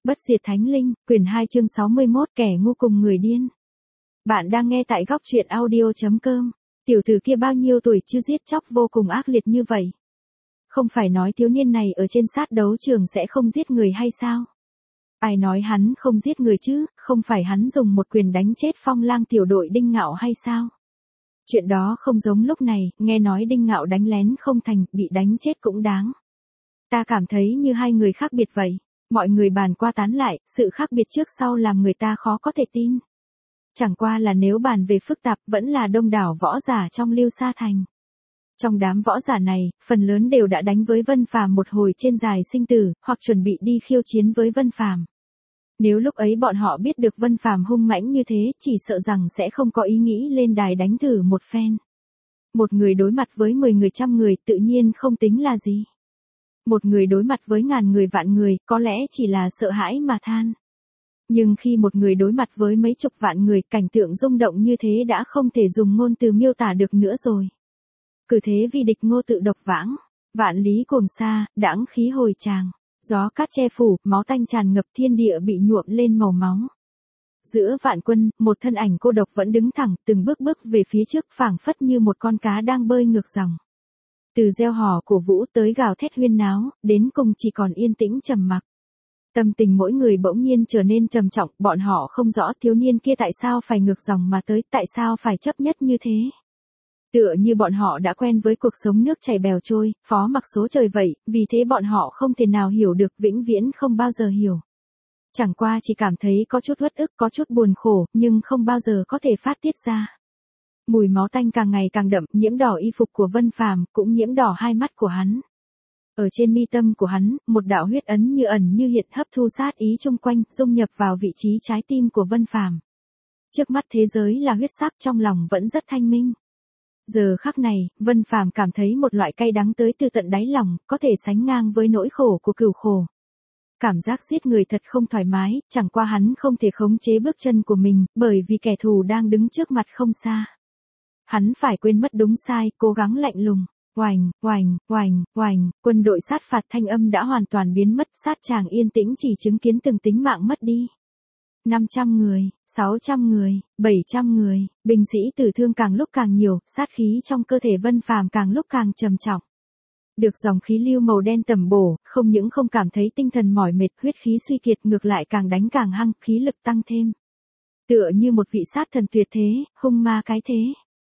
Bất diệt thánh linh, quyển 2 chương 61, kẻ ngu cùng người điên. Bạn đang nghe tại góc truyện audio.com. Tiểu tử kia bao nhiêu tuổi chứ giết chóc vô cùng ác liệt như vậy. Không phải nói thiếu niên này ở trên sát đấu trường sẽ không giết người hay sao? Ai nói hắn không giết người chứ, không phải hắn dùng một quyền đánh chết Phong Lang tiểu đội Đinh Ngạo hay sao? Chuyện đó không giống lúc này, nghe nói Đinh Ngạo đánh lén không thành, bị đánh chết cũng đáng. Ta cảm thấy như hai người khác biệt vậy. Mọi người bàn qua tán lại, sự khác biệt trước sau làm người ta khó có thể tin. Chẳng qua là nếu bàn về phức tạp vẫn là đông đảo võ giả trong Lưu Sa Thành. Trong đám võ giả này, phần lớn đều đã đánh với Vân Phàm một hồi trên dài sinh tử, hoặc chuẩn bị đi khiêu chiến với Vân Phàm. Nếu lúc ấy bọn họ biết được Vân Phàm hung mãnh như thế, chỉ sợ rằng sẽ không có ý nghĩ lên đài đánh thử một phen. Một người đối mặt với 10 người trăm người tự nhiên không tính là gì. Một người đối mặt với ngàn người vạn người, có lẽ chỉ là sợ hãi mà than. Nhưng khi một người đối mặt với mấy chục vạn người, cảnh tượng rung động như thế đã không thể dùng ngôn từ miêu tả được nữa rồi. Cứ thế vì địch ngô tự độc vãng, vạn lý cuồng sa, đãng khí hồi tràng, gió cát che phủ, máu tanh tràn ngập thiên địa bị nhuộm lên màu máu. Giữa vạn quân, một thân ảnh cô độc vẫn đứng thẳng, từng bước bước về phía trước, phảng phất như một con cá đang bơi ngược dòng. Từ reo hò cổ vũ tới gào thét huyên náo, đến cùng chỉ còn yên tĩnh trầm mặc. Tâm tình mỗi người bỗng nhiên trở nên trầm trọng, bọn họ không rõ thiếu niên kia tại sao phải ngược dòng mà tới, tại sao phải chấp nhất như thế. Tựa như bọn họ đã quen với cuộc sống nước chảy bèo trôi, phó mặc số trời vậy, vì thế bọn họ không thể nào hiểu được, vĩnh viễn không bao giờ hiểu. Chẳng qua chỉ cảm thấy có chút uất ức, có chút buồn khổ, nhưng không bao giờ có thể phát tiết ra. Mùi máu tanh càng ngày càng đậm, nhiễm đỏ y phục của Vân Phàm, cũng nhiễm đỏ hai mắt của hắn. Ở trên mi tâm của hắn, một đạo huyết ấn như ẩn như hiện hấp thu sát ý chung quanh, dung nhập vào vị trí trái tim của Vân Phàm. Trước mắt thế giới là huyết sắc, trong lòng vẫn rất thanh minh. Giờ khắc này, Vân Phàm cảm thấy một loại cay đắng tới từ tận đáy lòng, có thể sánh ngang với nỗi khổ của cừu khổ. Cảm giác giết người thật không thoải mái, chẳng qua hắn không thể khống chế bước chân của mình, bởi vì kẻ thù đang đứng trước mặt không xa. Hắn phải quên mất đúng sai, cố gắng lạnh lùng. Oành, oành, oành, oành, quân đội sát phạt thanh âm đã hoàn toàn biến mất, sát tràng yên tĩnh chỉ chứng kiến từng tính mạng mất đi. 500 người, 600 người, 700 người, binh sĩ tử thương càng lúc càng nhiều, sát khí trong cơ thể Vân Phàm càng lúc càng trầm trọng. Được dòng khí lưu màu đen tẩm bổ, không những không cảm thấy tinh thần mỏi mệt, huyết khí suy kiệt, ngược lại càng đánh càng hăng, khí lực tăng thêm. Tựa như một vị sát thần tuyệt thế, hung ma cái thế.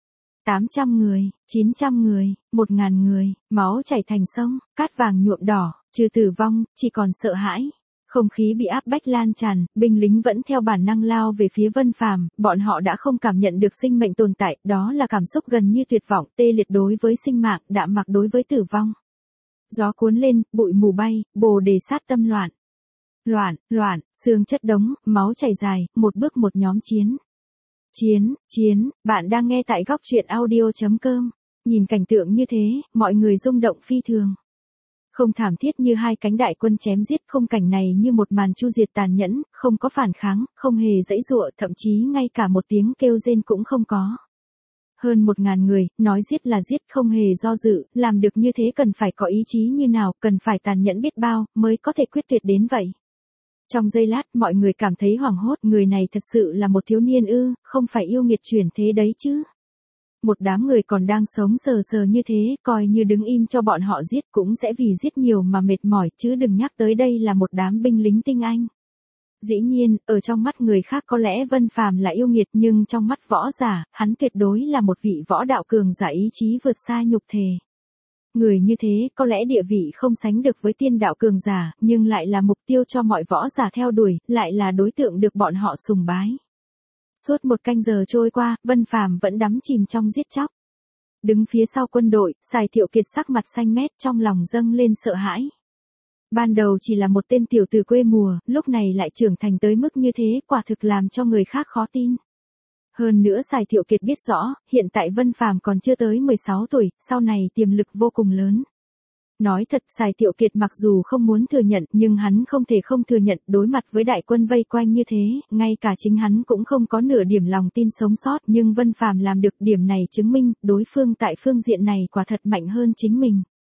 800 người, 900 người, 1000 người, máu chảy thành sông, cát vàng nhuộm đỏ, trừ tử vong, chỉ còn sợ hãi. Không khí bị áp bách lan tràn, binh lính vẫn theo bản năng lao về phía Vân Phàm, bọn họ đã không cảm nhận được sinh mệnh tồn tại, đó là cảm xúc gần như tuyệt vọng, tê liệt đối với sinh mạng, đạm mặc đối với tử vong. Gió cuốn lên, bụi mù bay, bồ đề sát tâm loạn. Loạn, loạn, xương chất đống, máu chảy dài, một bước một nhóm chiến. Chiến, bạn đang nghe tại góc truyện audio.com. Nhìn cảnh tượng như thế, mọi người rung động phi thường. Không thảm thiết như hai cánh đại quân chém giết, khung cảnh này như một màn chu diệt tàn nhẫn, không có phản kháng, không hề giãy giụa, thậm chí ngay cả một tiếng kêu rên cũng không có. Hơn 1000 người, nói giết là giết, không hề do dự, làm được như thế cần phải có ý chí như nào, cần phải tàn nhẫn biết bao, mới có thể quyết tuyệt đến vậy. Trong giây lát, mọi người cảm thấy hoảng hốt, người này thật sự là một thiếu niên ư, không phải yêu nghiệt chuyển thế đấy chứ. Một đám người còn đang sống sờ sờ như thế, coi như đứng im cho bọn họ giết cũng sẽ vì giết nhiều mà mệt mỏi, chứ đừng nhắc tới đây là một đám binh lính tinh anh. Dĩ nhiên, ở trong mắt người khác có lẽ Vân Phàm là yêu nghiệt, nhưng trong mắt võ giả, hắn tuyệt đối là một vị võ đạo cường giả, ý chí vượt xa nhục thể. Người như thế, có lẽ địa vị không sánh được với tiên đạo cường giả, nhưng lại là mục tiêu cho mọi võ giả theo đuổi, lại là đối tượng được bọn họ sùng bái. Suốt một canh giờ trôi qua, Vân Phàm vẫn đắm chìm trong giết chóc. Đứng phía sau quân đội, Sài Thiệu Kiệt sắc mặt xanh mét, trong lòng dâng lên sợ hãi. Ban đầu chỉ là một tên tiểu tử quê mùa, lúc này lại trưởng thành tới mức như thế, quả thực làm cho người khác khó tin. Hơn nữa Sài Thiệu Kiệt biết rõ, hiện tại Vân Phàm còn chưa tới 16 tuổi, sau này tiềm lực vô cùng lớn. Nói thật, Sài Thiệu Kiệt mặc dù không muốn thừa nhận, nhưng hắn không thể không thừa nhận, đối mặt với đại quân vây quanh như thế, ngay cả chính hắn cũng không có nửa điểm lòng tin sống sót, nhưng Vân Phàm làm được, điểm này chứng minh, đối phương tại phương diện này quả thật mạnh hơn chính mình.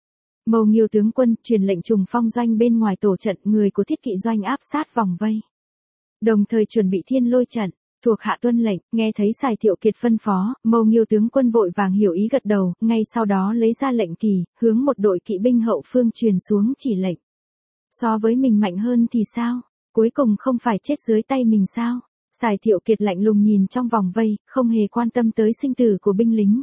Mâu Nghiêu tướng quân truyền lệnh trùng phong doanh bên ngoài tổ trận, người của thiết kỵ doanh áp sát vòng vây. Đồng thời chuẩn bị thiên lôi trận, thuộc hạ tuân lệnh. Nghe thấy Sài Thiệu Kiệt phân phó, Mâu Nghiêu tướng quân vội vàng hiểu ý gật đầu, ngay sau đó lấy ra lệnh kỳ, hướng một đội kỵ binh hậu phương truyền xuống chỉ lệnh. So với mình mạnh hơn thì sao? Cuối cùng không phải chết dưới tay mình sao? Sài Thiệu Kiệt lạnh lùng nhìn trong vòng vây, không hề quan tâm tới sinh tử của binh lính.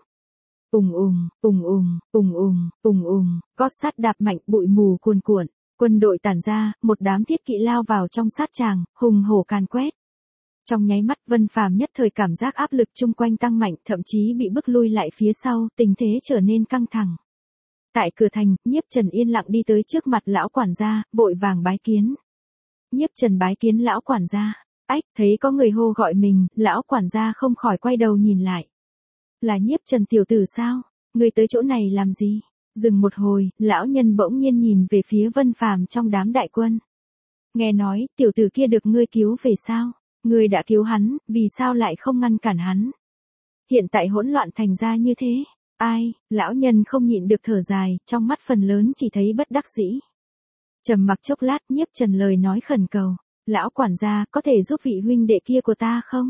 Gót sắt đạp mạnh, bụi mù cuồn cuộn, quân đội tản ra, một đám thiết kỵ lao vào trong sát tràng, hùng hổ càn quét. Trong nháy mắt Vân Phàm nhất thời cảm giác áp lực chung quanh tăng mạnh, thậm chí bị bức lui lại phía sau, tình thế trở nên căng thẳng. Tại cửa thành, Nhiếp Trần yên lặng đi tới trước mặt lão quản gia, vội vàng bái kiến. Nhiếp Trần bái kiến lão quản gia. Ách, thấy có người hô gọi mình, lão quản gia không khỏi quay đầu nhìn lại. Là Nhiếp Trần tiểu tử sao? Người tới chỗ này làm gì? Dừng một hồi, lão nhân bỗng nhiên nhìn về phía Vân Phàm trong đám đại quân. Nghe nói, tiểu tử kia được ngươi cứu về sao? Ngươi đã cứu hắn, vì sao lại không ngăn cản hắn? Hiện tại hỗn loạn thành ra như thế. Ai, lão nhân không nhịn được thở dài, trong mắt phần lớn chỉ thấy bất đắc dĩ. Trầm mặc chốc lát, Nhiếp Trần lời nói khẩn cầu. Lão quản gia, có thể giúp vị huynh đệ kia của ta không?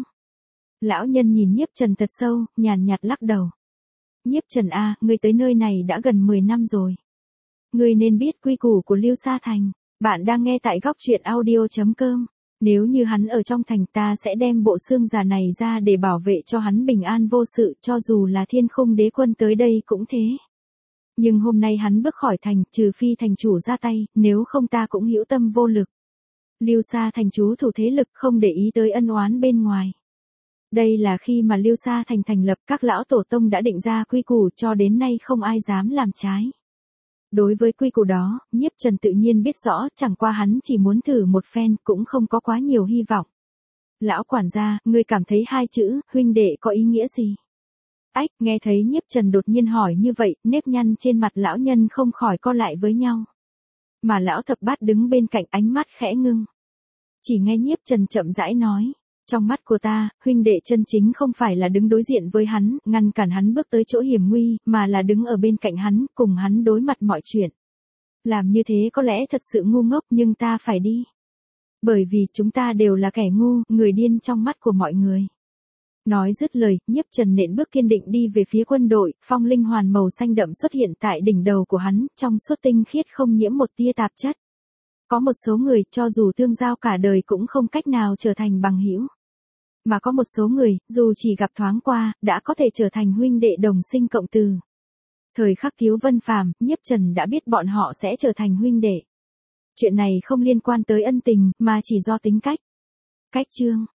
Lão nhân nhìn Nhiếp Trần thật sâu, nhàn nhạt lắc đầu. Nhiếp Trần a, ngươi tới nơi này đã gần 10 năm rồi. Ngươi nên biết quy củ của Lưu Sa Thành. Bạn đang nghe tại góc truyện audio.com. Nếu như hắn ở trong thành, ta sẽ đem bộ xương già này ra để bảo vệ cho hắn bình an vô sự, cho dù là Thiên Khung Đế quân tới đây cũng thế. Nhưng hôm nay hắn bước khỏi thành, trừ phi thành chủ ra tay, nếu không ta cũng hữu tâm vô lực. Lưu Sa Thành trú thủ thế lực, không để ý tới ân oán bên ngoài. Đây là khi mà Lưu Sa Thành thành lập, các lão tổ tông đã định ra quy củ, cho đến nay không ai dám làm trái. Đối với quy củ đó, Nhiếp Trần tự nhiên biết rõ, chẳng qua hắn chỉ muốn thử một phen, cũng không có quá nhiều hy vọng. Lão quản gia, ngươi cảm thấy hai chữ huynh đệ có ý nghĩa gì? Ách, nghe thấy Nhiếp Trần đột nhiên hỏi như vậy, nếp nhăn trên mặt lão nhân không khỏi co lại với nhau. Mà lão thập bát đứng bên cạnh, ánh mắt khẽ ngưng. Chỉ nghe Nhiếp Trần chậm rãi nói. Trong mắt của ta, huynh đệ chân chính không phải là đứng đối diện với hắn, ngăn cản hắn bước tới chỗ hiểm nguy, mà là đứng ở bên cạnh hắn, cùng hắn đối mặt mọi chuyện. Làm như thế có lẽ thật sự ngu ngốc, nhưng ta phải đi. Bởi vì chúng ta đều là kẻ ngu, người điên trong mắt của mọi người. Nói dứt lời, Nhiếp Trần nện bước kiên định đi về phía quân đội, phong linh hoàn màu xanh đậm xuất hiện tại đỉnh đầu của hắn, trong suốt tinh khiết không nhiễm một tia tạp chất. Có một số người, cho dù tương giao cả đời cũng không cách nào trở thành bằng hữu. Mà có một số người, dù chỉ gặp thoáng qua, đã có thể trở thành huynh đệ đồng sinh cộng từ. Thời khắc cứu Vân Phàm, Nhiếp Trần đã biết bọn họ sẽ trở thành huynh đệ. Chuyện này không liên quan tới ân tình, mà chỉ do tính cách. Cách chương